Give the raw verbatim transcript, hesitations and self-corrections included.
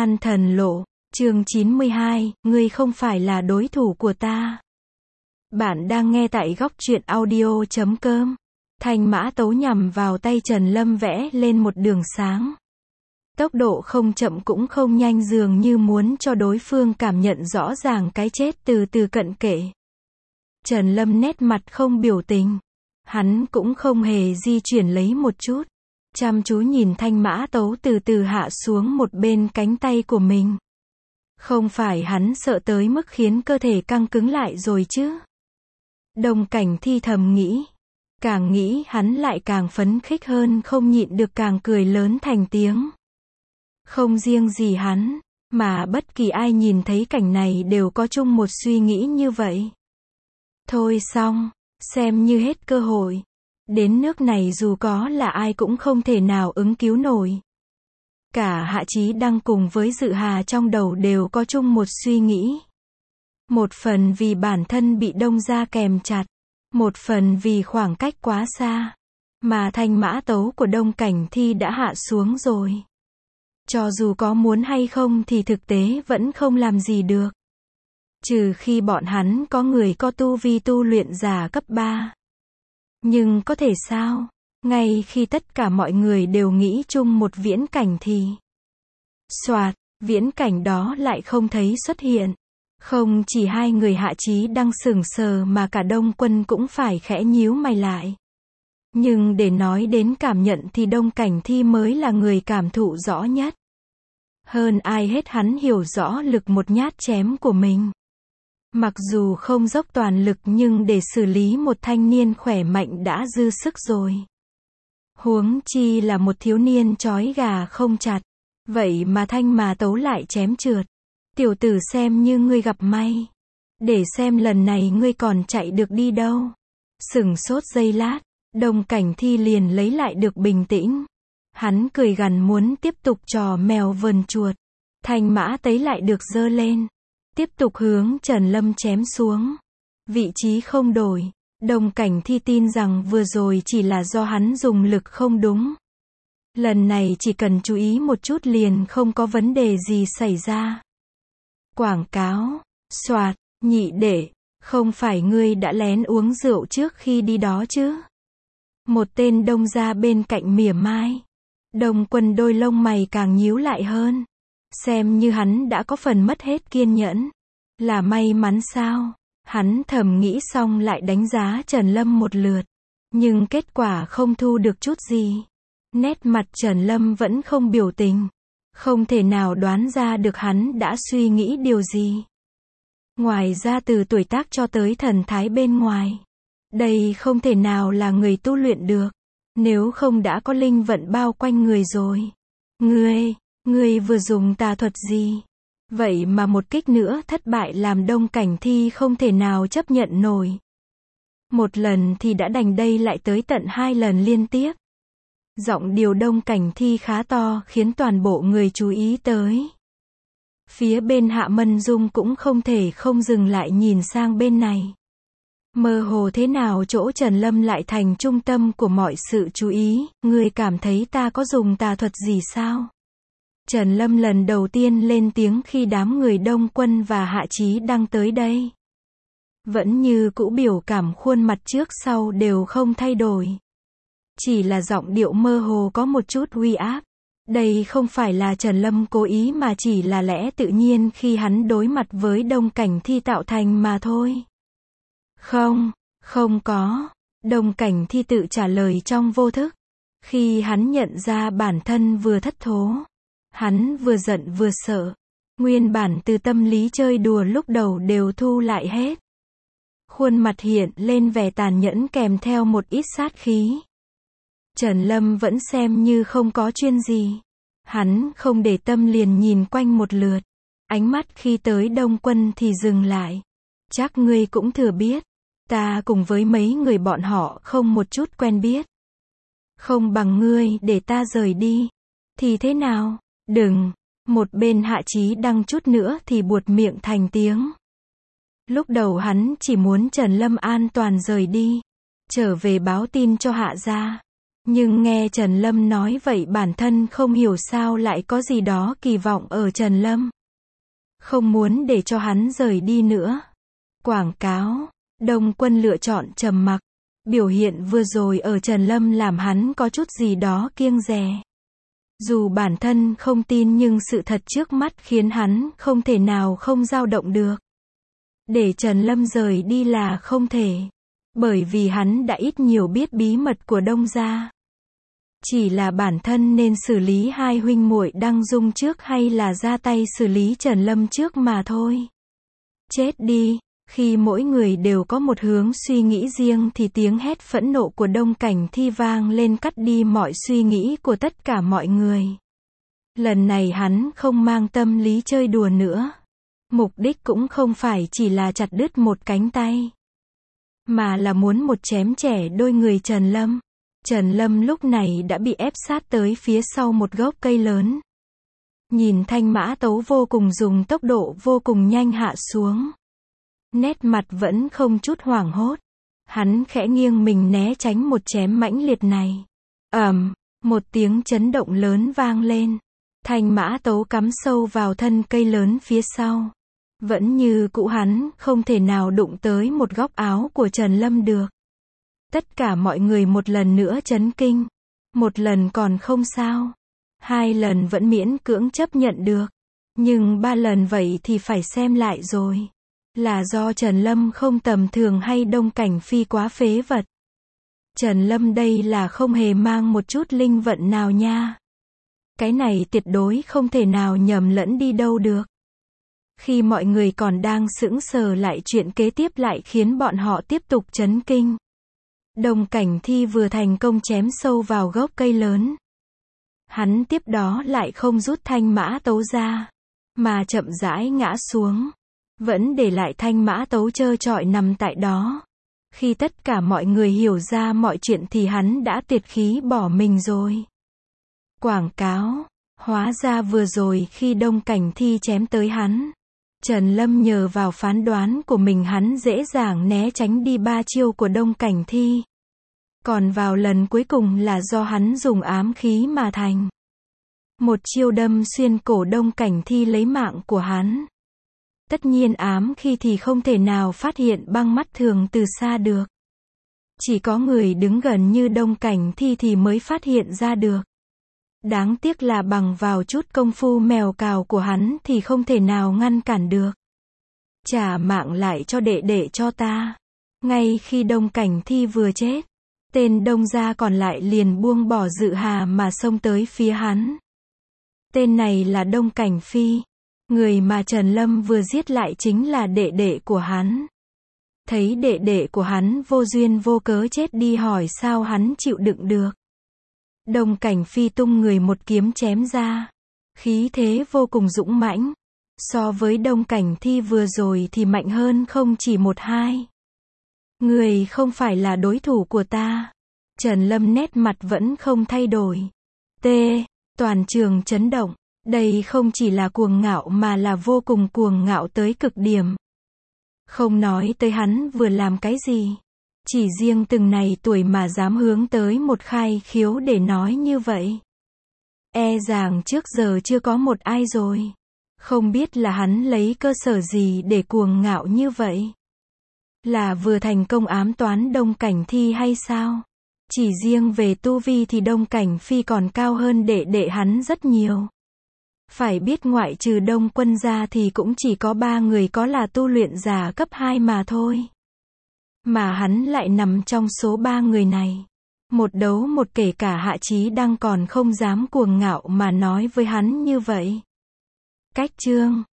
An thần lộ, chương chín mươi hai, ngươi không phải là đối thủ của ta. Bạn đang nghe tại góc truyện audio chấm com. Thanh mã tấu nhằm vào tay Trần Lâm vẽ lên một đường sáng. Tốc độ không chậm cũng không nhanh, dường như muốn cho đối phương cảm nhận rõ ràng cái chết từ từ cận kề. Trần Lâm nét mặt không biểu tình. Hắn cũng không hề di chuyển lấy một chút. Chăm chú nhìn thanh mã tấu từ từ hạ xuống một bên cánh tay của mình. Không phải hắn sợ tới mức khiến cơ thể căng cứng lại rồi chứ? Đồng Cảnh Thi thầm nghĩ. Càng nghĩ hắn lại càng phấn khích hơn, không nhịn được càng cười lớn thành tiếng. Không riêng gì hắn, mà bất kỳ ai nhìn thấy cảnh này đều có chung một suy nghĩ như vậy. Thôi xong, xem như hết cơ hội. Đến nước này dù có là ai cũng không thể nào ứng cứu nổi. Cả Hạ Chí Đăng cùng với Dự Hà trong đầu đều có chung một suy nghĩ. Một phần vì bản thân bị Đông gia kèm chặt, một phần vì khoảng cách quá xa, mà thanh mã tấu của Đông Cảnh Thi đã hạ xuống rồi. Cho dù có muốn hay không thì thực tế vẫn không làm gì được. Trừ khi bọn hắn có người có tu vi tu luyện giả cấp ba. Nhưng có thể sao? Ngay khi tất cả mọi người đều nghĩ chung một viễn cảnh thì soạt, viễn cảnh đó lại không thấy xuất hiện. Không chỉ hai người Hạ Chí Đăng sững sờ mà cả Đông Quân cũng phải khẽ nhíu mày lại. Nhưng để nói đến cảm nhận thì Đông Cảnh Thi mới là người cảm thụ rõ nhất. Hơn ai hết hắn hiểu rõ lực một nhát chém của mình. Mặc dù không dốc toàn lực nhưng để xử lý một thanh niên khỏe mạnh đã dư sức rồi. Huống chi là một thiếu niên trói gà không chặt. Vậy mà thanh mà tấu lại chém trượt. Tiểu tử xem như ngươi gặp may. Để xem lần này ngươi còn chạy được đi đâu. Sửng sốt giây lát, Đông Cảnh Thi liền lấy lại được bình tĩnh. Hắn cười gằn muốn tiếp tục trò mèo vờn chuột. Thanh mã tấy lại được giơ lên. Tiếp tục hướng Trần Lâm chém xuống. Vị trí không đổi. Đông Cảnh Thi tin rằng vừa rồi chỉ là do hắn dùng lực không đúng. Lần này chỉ cần chú ý một chút liền không có vấn đề gì xảy ra. Quảng cáo. Soạt, nhị đệ, không phải ngươi đã lén uống rượu trước khi đi đó chứ? Một tên Đông gia bên cạnh mỉa mai. Đông Quân đôi lông mày càng nhíu lại hơn. Xem như hắn đã có phần mất hết kiên nhẫn. Là may mắn sao? Hắn thầm nghĩ xong lại đánh giá Trần Lâm một lượt. Nhưng kết quả không thu được chút gì. Nét mặt Trần Lâm vẫn không biểu tình. Không thể nào đoán ra được hắn đã suy nghĩ điều gì. Ngoài ra từ tuổi tác cho tới thần thái bên ngoài. Đây không thể nào là người tu luyện được. Nếu không đã có linh vận bao quanh người rồi. Ngươi, ngươi vừa dùng tà thuật gì? Vậy mà một kích nữa thất bại làm Đông Cảnh Thi không thể nào chấp nhận nổi. Một lần thì đã đành đây lại tới tận hai lần liên tiếp. Giọng điệu Đông Cảnh Thi khá to khiến toàn bộ người chú ý tới. Phía bên Hạ Mân Dung cũng không thể không dừng lại nhìn sang bên này. Mơ hồ thế nào chỗ Trần Lâm lại thành trung tâm của mọi sự chú ý, ngươi cảm thấy ta có dùng tà thuật gì sao? Trần Lâm lần đầu tiên lên tiếng khi đám người Đông Quân và Hạ Chí Đăng tới đây. Vẫn như cũ biểu cảm khuôn mặt trước sau đều không thay đổi. Chỉ là giọng điệu mơ hồ có một chút uy áp. Đây không phải là Trần Lâm cố ý mà chỉ là lẽ tự nhiên khi hắn đối mặt với Đông Cảnh Thi tạo thành mà thôi. Không, không có. Đông Cảnh Thi tự trả lời trong vô thức. Khi hắn nhận ra bản thân vừa thất thố. Hắn vừa giận vừa sợ. Nguyên bản từ tâm lý chơi đùa lúc đầu đều thu lại hết. Khuôn mặt hiện lên vẻ tàn nhẫn kèm theo một ít sát khí. Trần Lâm vẫn xem như không có chuyện gì. Hắn không để tâm liền nhìn quanh một lượt. Ánh mắt khi tới Đông Quân thì dừng lại. Chắc ngươi cũng thừa biết. Ta cùng với mấy người bọn họ không một chút quen biết. Không bằng ngươi để ta rời đi. Thì thế nào? Đừng. Một bên Hạ Chí Đăng chút nữa thì buột miệng thành tiếng. Lúc đầu hắn chỉ muốn Trần Lâm an toàn rời đi. Trở về báo tin cho Hạ gia. Nhưng nghe Trần Lâm nói vậy bản thân không hiểu sao lại có gì đó kỳ vọng ở Trần Lâm. Không muốn để cho hắn rời đi nữa. Quảng cáo. Đông Quân lựa chọn trầm mặc. Biểu hiện vừa rồi ở Trần Lâm làm hắn có chút gì đó kiêng dè. Dù bản thân không tin nhưng sự thật trước mắt khiến hắn không thể nào không dao động được. Để Trần Lâm rời đi là không thể. Bởi vì hắn đã ít nhiều biết bí mật của Đông gia. Chỉ là bản thân nên xử lý hai huynh muội Đăng Dung trước hay là ra tay xử lý Trần Lâm trước mà thôi. Chết đi. Khi mỗi người đều có một hướng suy nghĩ riêng thì tiếng hét phẫn nộ của Đông Cảnh Thi vang lên cắt đi mọi suy nghĩ của tất cả mọi người. Lần này hắn không mang tâm lý chơi đùa nữa. Mục đích cũng không phải chỉ là chặt đứt một cánh tay. Mà là muốn một chém trẻ đôi người Trần Lâm. Trần Lâm lúc này đã bị ép sát tới phía sau một gốc cây lớn. Nhìn Thanh Mã Tấu vô cùng dùng tốc độ vô cùng nhanh hạ xuống. Nét mặt vẫn không chút hoảng hốt. Hắn khẽ nghiêng mình né tránh một chém mãnh liệt này. ầm, một tiếng chấn động lớn vang lên. Thanh Mã Tấu cắm sâu vào thân cây lớn phía sau. Vẫn như cũ hắn không thể nào đụng tới một góc áo của Trần Lâm được. Tất cả mọi người một lần nữa chấn kinh. Một lần còn không sao. Hai lần vẫn miễn cưỡng chấp nhận được. Nhưng ba lần vậy thì phải xem lại rồi. Là do Trần Lâm không tầm thường hay Đông Cảnh Phi quá phế vật? Trần Lâm đây là không hề mang một chút linh vận nào nha. Cái này tuyệt đối không thể nào nhầm lẫn đi đâu được. Khi mọi người còn đang sững sờ lại chuyện kế tiếp lại khiến bọn họ tiếp tục chấn kinh. Đông Cảnh Thi vừa thành công chém sâu vào gốc cây lớn. Hắn tiếp đó lại không rút Thanh Mã Tấu ra, mà chậm rãi ngã xuống. Vẫn để lại Thanh Mã Tấu trơ trọi nằm tại đó. Khi tất cả mọi người hiểu ra mọi chuyện thì hắn đã tuyệt khí bỏ mình rồi. Quảng cáo. Hóa ra vừa rồi khi Đông Cảnh Thi chém tới hắn, Trần Lâm nhờ vào phán đoán của mình hắn dễ dàng né tránh đi ba chiêu của Đông Cảnh Thi. Còn vào lần cuối cùng là do hắn dùng ám khí mà thành. Một chiêu đâm xuyên cổ Đông Cảnh Thi lấy mạng của hắn. Tất nhiên ám khí thì không thể nào phát hiện bằng mắt thường từ xa được. Chỉ có người đứng gần như Đông Cảnh Thi thì mới phát hiện ra được. Đáng tiếc là bằng vào chút công phu mèo cào của hắn thì không thể nào ngăn cản được. Trả mạng lại cho đệ đệ cho ta. Ngay khi Đông Cảnh Thi vừa chết, tên Đông gia còn lại liền buông bỏ dự hà mà xông tới phía hắn. Tên này là Đông Cảnh Phi. Người mà Trần Lâm vừa giết lại chính là đệ đệ của hắn. Thấy đệ đệ của hắn vô duyên vô cớ chết đi hỏi sao hắn chịu đựng được. Đông Cảnh Phi tung người một kiếm chém ra. Khí thế vô cùng dũng mãnh. So với Đông Cảnh Thi vừa rồi thì mạnh hơn không chỉ một hai. Người không phải là đối thủ của ta. Trần Lâm nét mặt vẫn không thay đổi. T. Toàn trường chấn động. Đây không chỉ là cuồng ngạo mà là vô cùng cuồng ngạo tới cực điểm. Không nói tới hắn vừa làm cái gì. Chỉ riêng từng này tuổi mà dám hướng tới một khai khiếu để nói như vậy. E rằng trước giờ chưa có một ai rồi. Không biết là hắn lấy cơ sở gì để cuồng ngạo như vậy. Là vừa thành công ám toán Đông Cảnh Thi hay sao? Chỉ riêng về tu vi thì Đông Cảnh Phi còn cao hơn đệ đệ hắn rất nhiều. Phải biết ngoại trừ Đông Quân ra thì cũng chỉ có ba người có là tu luyện giả cấp hai mà thôi. Mà hắn lại nằm trong số ba người này. Một đấu một kể cả Hạ Chí Đăng còn không dám cuồng ngạo mà nói với hắn như vậy. Cách chương